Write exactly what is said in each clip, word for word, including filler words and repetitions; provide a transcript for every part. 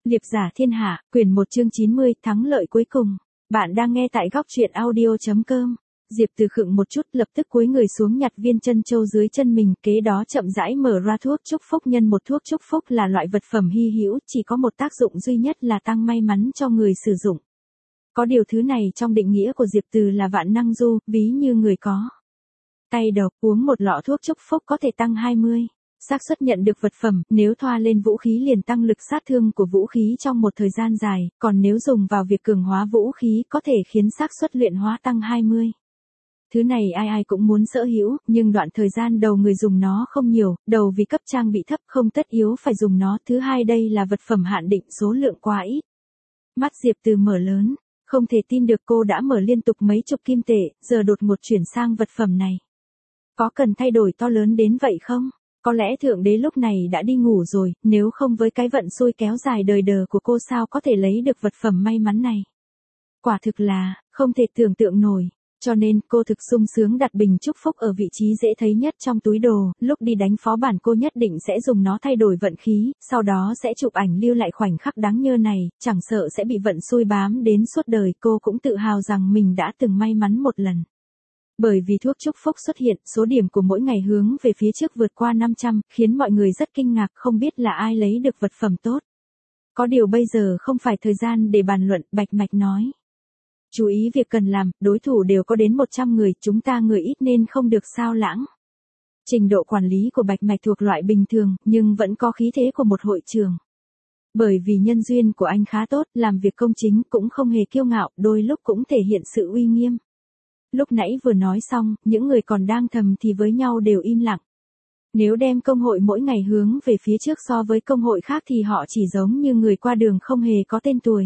Liệp giả thiên hạ, quyển một chương chín mươi, thắng lợi cuối cùng. Bạn đang nghe tại góc truyện audio chấm com. Diệp Từ khựng một chút, lập tức cúi người xuống nhặt viên chân châu dưới chân mình, kế đó chậm rãi mở ra thuốc chúc phúc nhân. Một thuốc chúc phúc là loại vật phẩm hy hữu, chỉ có một tác dụng duy nhất là tăng may mắn cho người sử dụng. Có điều thứ này trong định nghĩa của Diệp Từ là vạn năng du, ví như người có tay độc, uống một lọ thuốc chúc phúc có thể tăng hai mươi xác suất nhận được vật phẩm, nếu thoa lên vũ khí liền tăng lực sát thương của vũ khí trong một thời gian dài, còn nếu dùng vào việc cường hóa vũ khí có thể khiến xác suất luyện hóa tăng hai mươi. Thứ này ai ai cũng muốn sở hữu, nhưng đoạn thời gian đầu người dùng nó không nhiều, đầu vì cấp trang bị thấp không tất yếu phải dùng nó. Thứ hai, đây là vật phẩm hạn định, số lượng quá ít. Mắt Diệp Từ mở lớn, không thể tin được cô đã mở liên tục mấy chục kim tệ, giờ đột ngột chuyển sang vật phẩm này. Có cần thay đổi to lớn đến vậy không? Có lẽ Thượng Đế lúc này đã đi ngủ rồi, nếu không với cái vận xui kéo dài đời đờ của cô sao có thể lấy được vật phẩm may mắn này. Quả thực là, không thể tưởng tượng nổi. Cho nên cô thực sung sướng đặt bình chúc phúc ở vị trí dễ thấy nhất trong túi đồ, lúc đi đánh phó bản cô nhất định sẽ dùng nó thay đổi vận khí, sau đó sẽ chụp ảnh lưu lại khoảnh khắc đáng nhớ này, chẳng sợ sẽ bị vận xui bám đến suốt đời. Cô cũng tự hào rằng mình đã từng may mắn một lần. Bởi vì thuốc chúc phúc xuất hiện, số điểm của mỗi ngày hướng về phía trước vượt qua năm trăm, khiến mọi người rất kinh ngạc, không biết là ai lấy được vật phẩm tốt. Có điều bây giờ không phải thời gian để bàn luận, Bạch Mạch nói. Chú ý việc cần làm, đối thủ đều có đến một trăm người, chúng ta người ít nên không được sao lãng. Trình độ quản lý của Bạch Mạch thuộc loại bình thường, nhưng vẫn có khí thế của một hội trưởng. Bởi vì nhân duyên của anh khá tốt, làm việc công chính, cũng không hề kiêu ngạo, đôi lúc cũng thể hiện sự uy nghiêm. Lúc nãy vừa nói xong, những người còn đang thầm thì với nhau đều im lặng. Nếu đem công hội mỗi ngày hướng về phía trước so với công hội khác thì họ chỉ giống như người qua đường không hề có tên tuổi.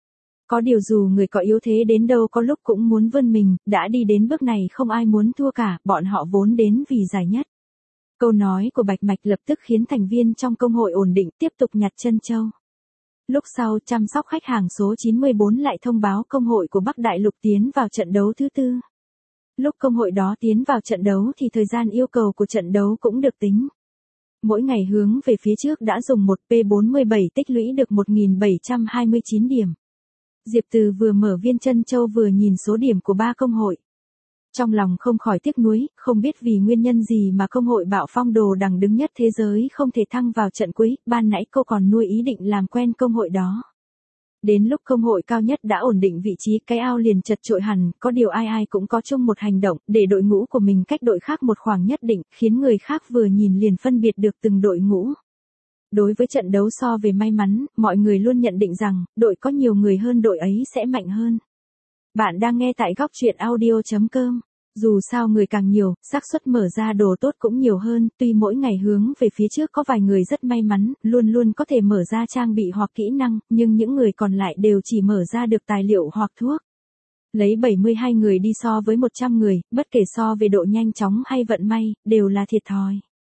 Có điều dù người có yếu thế đến đâu có lúc cũng muốn vươn mình, đã đi đến bước này không ai muốn thua cả, bọn họ vốn đến vì giải nhất. Câu nói của Bạch Mạch lập tức khiến thành viên trong công hội ổn định, tiếp tục nhặt chân châu. Lúc sau, chăm sóc khách hàng số chín mươi bốn lại thông báo công hội của Bắc Đại Lục tiến vào trận đấu thứ tư. Lúc công hội đó tiến vào trận đấu thì thời gian yêu cầu của trận đấu cũng được tính. Mỗi ngày hướng về phía trước đã dùng một P bốn mươi bảy tích lũy được một nghìn bảy trăm hai mươi chín điểm. Diệp Từ vừa mở viên chân châu vừa nhìn số điểm của ba công hội. Trong lòng không khỏi tiếc nuối, không biết vì nguyên nhân gì mà công hội Bạo Phong Đồ Đằng đứng nhất thế giới không thể thăng vào trận cuối, ban nãy cô còn nuôi ý định làm quen công hội đó. Đến lúc công hội cao nhất đã ổn định vị trí, cái ao liền chật trội hẳn, có điều ai ai cũng có chung một hành động, để đội ngũ của mình cách đội khác một khoảng nhất định, khiến người khác vừa nhìn liền phân biệt được từng đội ngũ. Đối với trận đấu so về may mắn, mọi người luôn nhận định rằng, đội có nhiều người hơn đội ấy sẽ mạnh hơn. Bạn đang nghe tại góc truyện audio chấm com. Dù sao người càng nhiều, xác suất mở ra đồ tốt cũng nhiều hơn, tuy mỗi ngày hướng về phía trước có vài người rất may mắn, luôn luôn có thể mở ra trang bị hoặc kỹ năng, nhưng những người còn lại đều chỉ mở ra được tài liệu hoặc thuốc. Lấy bảy mươi hai người đi so với một trăm người, bất kể so về độ nhanh chóng hay vận may, đều là thiệt thòi.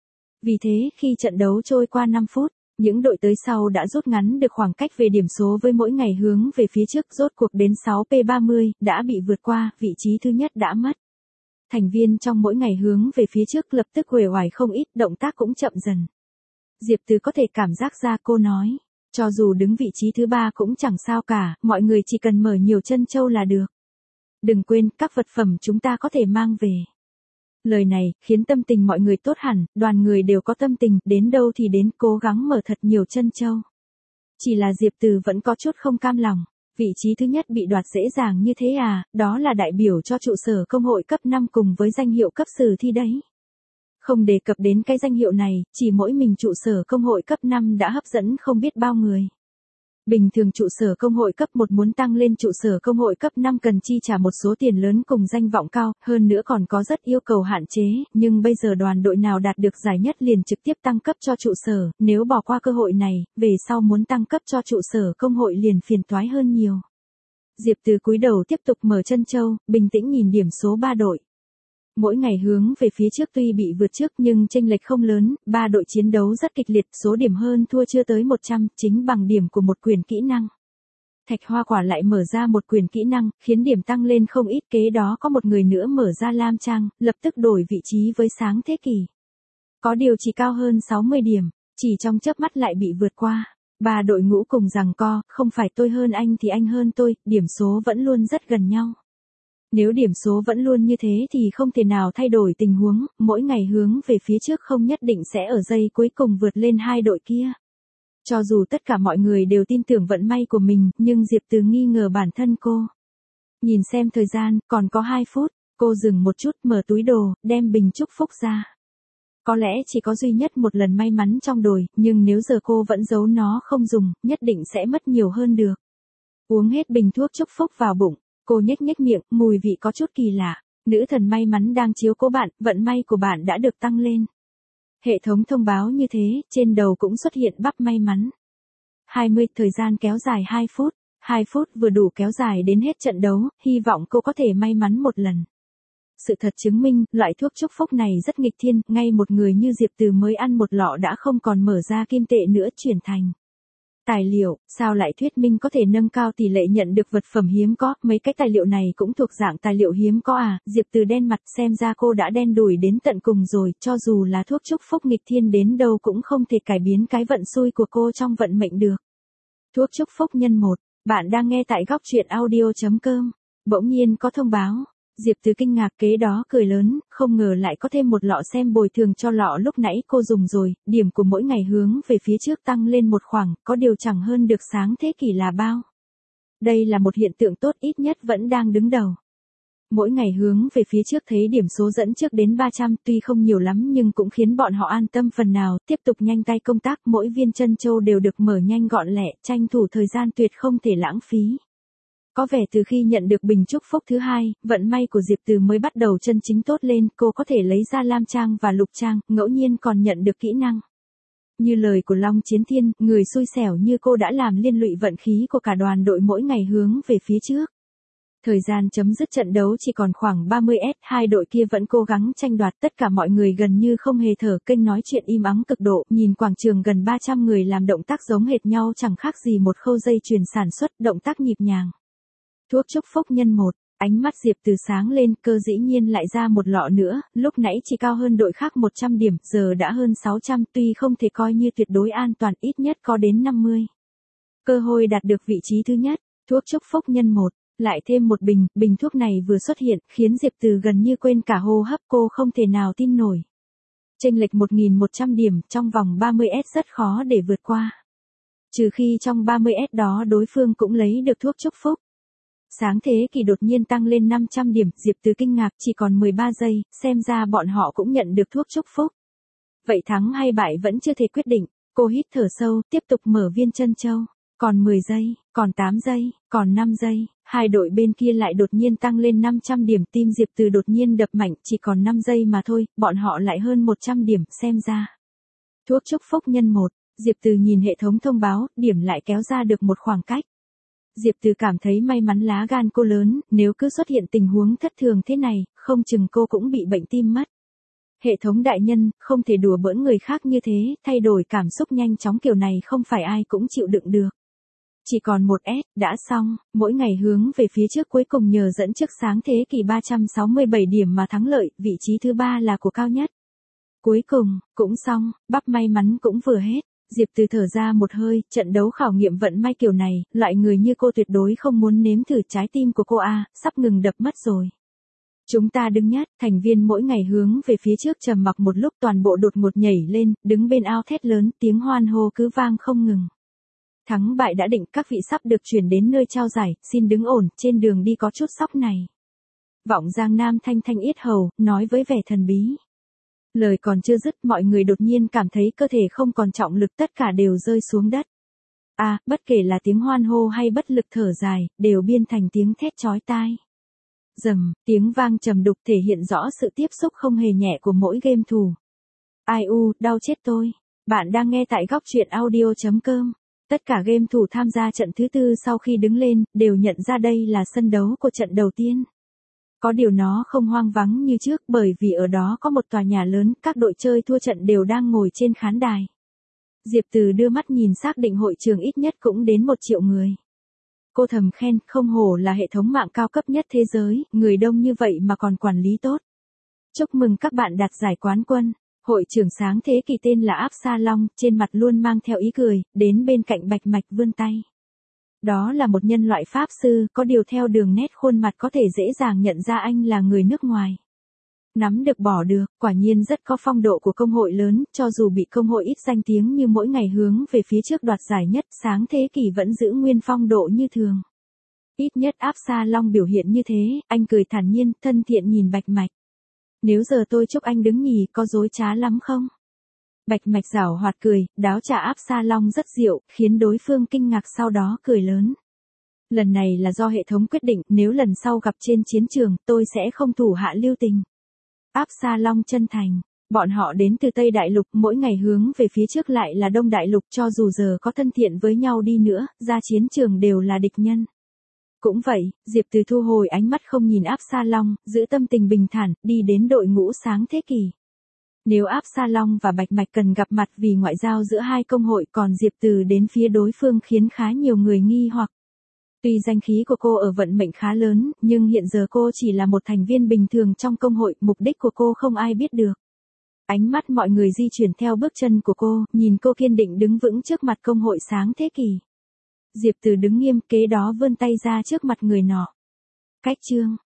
Vì thế khi trận đấu trôi qua năm phút, những đội tới sau đã rút ngắn được khoảng cách về điểm số với mỗi ngày hướng về phía trước, rốt cuộc đến sáu P ba mươi, đã bị vượt qua, vị trí thứ nhất đã mất. Thành viên trong mỗi ngày hướng về phía trước lập tức uể oải không ít, động tác cũng chậm dần. Diệp Từ có thể cảm giác ra, cô nói, cho dù đứng vị trí thứ ba cũng chẳng sao cả, mọi người chỉ cần mở nhiều chân châu là được. Đừng quên, các vật phẩm chúng ta có thể mang về. Lời này, khiến tâm tình mọi người tốt hẳn, đoàn người đều có tâm tình, đến đâu thì đến, cố gắng mở thật nhiều chân châu. Chỉ là Diệp Từ vẫn có chút không cam lòng. Vị trí thứ nhất bị đoạt dễ dàng như thế à, đó là đại biểu cho trụ sở công hội cấp năm cùng với danh hiệu cấp sử thi đấy. Không đề cập đến cái danh hiệu này, chỉ mỗi mình trụ sở công hội cấp năm đã hấp dẫn không biết bao người. Bình thường trụ sở công hội cấp một muốn tăng lên trụ sở công hội cấp năm cần chi trả một số tiền lớn cùng danh vọng cao, hơn nữa còn có rất yêu cầu hạn chế, nhưng bây giờ đoàn đội nào đạt được giải nhất liền trực tiếp tăng cấp cho trụ sở, nếu bỏ qua cơ hội này, về sau muốn tăng cấp cho trụ sở công hội liền phiền toái hơn nhiều. Diệp Từ cúi đầu tiếp tục mở chân châu, bình tĩnh nhìn điểm số ba đội. Mỗi ngày hướng về phía trước tuy bị vượt trước nhưng chênh lệch không lớn, ba đội chiến đấu rất kịch liệt, số điểm hơn thua chưa tới một trăm, chính bằng điểm của một quyền kỹ năng. Thạch Hoa Quả lại mở ra một quyền kỹ năng, khiến điểm tăng lên không ít, kế đó có một người nữa mở ra lam trang, lập tức đổi vị trí với sáng thế kỷ. Có điều chỉ cao hơn sáu mươi điểm, chỉ trong chớp mắt lại bị vượt qua. Ba đội ngũ cùng giằng co, không phải tôi hơn anh thì anh hơn tôi, điểm số vẫn luôn rất gần nhau. Nếu điểm số vẫn luôn như thế thì không thể nào thay đổi tình huống, mỗi ngày hướng về phía trước không nhất định sẽ ở giây cuối cùng vượt lên hai đội kia. Cho dù tất cả mọi người đều tin tưởng vận may của mình, nhưng Diệp Từ nghi ngờ bản thân cô. Nhìn xem thời gian, còn có hai phút, cô dừng một chút, mở túi đồ, đem bình chúc phúc ra. Có lẽ chỉ có duy nhất một lần may mắn trong đời, nhưng nếu giờ cô vẫn giấu nó không dùng, nhất định sẽ mất nhiều hơn được. Uống hết bình thuốc chúc phúc vào bụng, cô nhếch nhếch miệng, mùi vị có chút kỳ lạ. Nữ thần may mắn đang chiếu cố bạn, vận may của bạn đã được tăng lên. Hệ thống thông báo như thế, trên đầu cũng xuất hiện bắp may mắn. hai mươi, thời gian kéo dài hai phút. hai phút vừa đủ kéo dài đến hết trận đấu, hy vọng cô có thể may mắn một lần. Sự thật chứng minh, loại thuốc chúc phúc này rất nghịch thiên, ngay một người như Diệp Từ mới ăn một lọ đã không còn mở ra kim tệ nữa chuyển thành tài liệu, sao lại thuyết minh có thể nâng cao tỷ lệ nhận được vật phẩm hiếm có, mấy cái tài liệu này cũng thuộc dạng tài liệu hiếm có à, Diệp Từ đen mặt, xem ra cô đã đen đủi đến tận cùng rồi, cho dù là thuốc chúc phúc nghịch thiên đến đâu cũng không thể cải biến cái vận xui của cô trong vận mệnh được. Thuốc chúc phúc nhân một, bạn đang nghe tại góc truyện audio chấm com, bỗng nhiên có thông báo. Diệp Từ kinh ngạc kế đó cười lớn, không ngờ lại có thêm một lọ xem bồi thường cho lọ lúc nãy cô dùng rồi, điểm của mỗi ngày hướng về phía trước tăng lên một khoảng, có điều chẳng hơn được sáng thế kỷ là bao. Đây là một hiện tượng tốt, ít nhất vẫn đang đứng đầu. Mỗi ngày hướng về phía trước thấy điểm số dẫn trước đến ba trăm, tuy không nhiều lắm nhưng cũng khiến bọn họ an tâm phần nào, tiếp tục nhanh tay công tác, mỗi viên chân châu đều được mở nhanh gọn lẹ, tranh thủ thời gian tuyệt không thể lãng phí. Có vẻ từ khi nhận được bình chúc phúc thứ hai, vận may của Diệp Từ mới bắt đầu chân chính tốt lên, cô có thể lấy ra lam trang và lục trang, ngẫu nhiên còn nhận được kỹ năng. Như lời của Long Chiến Thiên, người xui xẻo như cô đã làm liên lụy vận khí của cả đoàn đội mỗi ngày hướng về phía trước. Thời gian chấm dứt trận đấu chỉ còn khoảng ba mươi phút, hai đội kia vẫn cố gắng tranh đoạt, tất cả mọi người gần như không hề thở, kênh nói chuyện im ắng cực độ, nhìn quảng trường gần ba trăm người làm động tác giống hệt nhau chẳng khác gì một khâu dây chuyền sản xuất, động tác nhịp nhàng. Thuốc chúc phúc nhân một, ánh mắt Diệp Từ sáng lên, cơ dĩ nhiên lại ra một lọ nữa, lúc nãy chỉ cao hơn đội khác một trăm điểm, giờ đã hơn sáu trăm, tuy không thể coi như tuyệt đối an toàn, ít nhất có đến năm mươi. Cơ hội đạt được vị trí thứ nhất, thuốc chúc phúc nhân một, lại thêm một bình, bình thuốc này vừa xuất hiện, khiến Diệp Từ gần như quên cả hô hấp, cô không thể nào tin nổi. Chênh lệch một nghìn một trăm điểm, trong vòng ba mươi phút rất khó để vượt qua. Trừ khi trong ba mươi phút đó đối phương cũng lấy được thuốc chúc phúc. Sáng thế kỷ đột nhiên tăng lên năm trăm điểm, Diệp Từ kinh ngạc, chỉ còn mười ba giây, xem ra bọn họ cũng nhận được thuốc chúc phúc. Vậy thắng hay bại vẫn chưa thể quyết định, cô hít thở sâu, tiếp tục mở viên chân châu. Còn mười giây, còn tám giây, còn năm giây, hai đội bên kia lại đột nhiên tăng lên năm trăm điểm, tim Diệp Từ đột nhiên đập mạnh, chỉ còn năm giây mà thôi, bọn họ lại hơn một trăm điểm, xem ra. Thuốc chúc phúc nhân một, Diệp Từ nhìn hệ thống thông báo, điểm lại kéo ra được một khoảng cách. Diệp Từ cảm thấy may mắn lá gan cô lớn, nếu cứ xuất hiện tình huống thất thường thế này, không chừng cô cũng bị bệnh tim mất. Hệ thống đại nhân, không thể đùa bỡn người khác như thế, thay đổi cảm xúc nhanh chóng kiểu này không phải ai cũng chịu đựng được. Chỉ còn một S, đã xong, mỗi ngày hướng về phía trước cuối cùng nhờ dẫn trước sáng thế kỷ ba trăm sáu mươi bảy điểm mà thắng lợi, vị trí thứ ba là của cao nhất. Cuối cùng, cũng xong, bắp may mắn cũng vừa hết. Diệp Từ thở ra một hơi, trận đấu khảo nghiệm vận may kiểu này, loại người như cô tuyệt đối không muốn nếm thử, trái tim của cô a, sắp ngừng đập mất rồi. Chúng ta đứng nhất, thành viên mỗi ngày hướng về phía trước trầm mặc một lúc, toàn bộ đột ngột nhảy lên, đứng bên ao thét lớn, tiếng hoan hô cứ vang không ngừng. Thắng bại đã định, các vị sắp được chuyển đến nơi trao giải, xin đứng ổn, trên đường đi có chút sóc này. Vọng Giang Nam thanh thanh yết hầu, nói với vẻ thần bí. Lời còn chưa dứt, mọi người đột nhiên cảm thấy cơ thể không còn trọng lực, tất cả đều rơi xuống đất. À, bất kể là tiếng hoan hô hay bất lực thở dài, đều biên thành tiếng thét chói tai. Rầm, tiếng vang trầm đục thể hiện rõ sự tiếp xúc không hề nhẹ của mỗi game thủ. Ai u, đau chết tôi. Bạn đang nghe tại góc truyện audio chấm com. Tất cả game thủ tham gia trận thứ tư sau khi đứng lên, đều nhận ra đây là sân đấu của trận đầu tiên. Có điều nó không hoang vắng như trước, bởi vì ở đó có một tòa nhà lớn, các đội chơi thua trận đều đang ngồi trên khán đài. Diệp Từ đưa mắt nhìn xác định hội trường ít nhất cũng đến một triệu người. Cô thầm khen, không hổ là hệ thống mạng cao cấp nhất thế giới, người đông như vậy mà còn quản lý tốt. Chúc mừng các bạn đạt giải quán quân. Hội trưởng sáng thế kỷ tên là Absalom, trên mặt luôn mang theo ý cười, đến bên cạnh Bạch Mạch vươn tay. Đó là một nhân loại pháp sư, có điều theo đường nét khuôn mặt có thể dễ dàng nhận ra anh là người nước ngoài. Nắm được bỏ được, quả nhiên rất có phong độ của công hội lớn, cho dù bị công hội ít danh tiếng như mỗi ngày hướng về phía trước đoạt giải nhất, sáng thế kỷ vẫn giữ nguyên phong độ như thường. Ít nhất Absalom biểu hiện như thế, anh cười thản nhiên, thân thiện nhìn Bạch Mạch. Nếu giờ tôi chúc anh đứng nhì, có dối trá lắm không? Bạch Mạch giảo hoạt cười, đáo trả Absalom rất dịu, khiến đối phương kinh ngạc sau đó cười lớn. Lần này là do hệ thống quyết định, nếu lần sau gặp trên chiến trường, tôi sẽ không thủ hạ lưu tình. Absalom chân thành, bọn họ đến từ Tây Đại Lục, mỗi ngày hướng về phía trước lại là Đông Đại Lục, cho dù giờ có thân thiện với nhau đi nữa, ra chiến trường đều là địch nhân. Cũng vậy, Diệp Từ thu hồi ánh mắt không nhìn Absalom, giữ tâm tình bình thản, đi đến đội ngũ sáng thế kỷ. Nếu Absalom và Bạch Mạch cần gặp mặt vì ngoại giao giữa hai công hội, còn Diệp Từ đến phía đối phương khiến khá nhiều người nghi hoặc. Tuy danh khí của cô ở vận mệnh khá lớn, nhưng hiện giờ cô chỉ là một thành viên bình thường trong công hội, mục đích của cô không ai biết được. Ánh mắt mọi người di chuyển theo bước chân của cô, nhìn cô kiên định đứng vững trước mặt công hội sáng thế kỷ. Diệp Từ đứng nghiêm, kế đó vươn tay ra trước mặt người nọ. Cách chương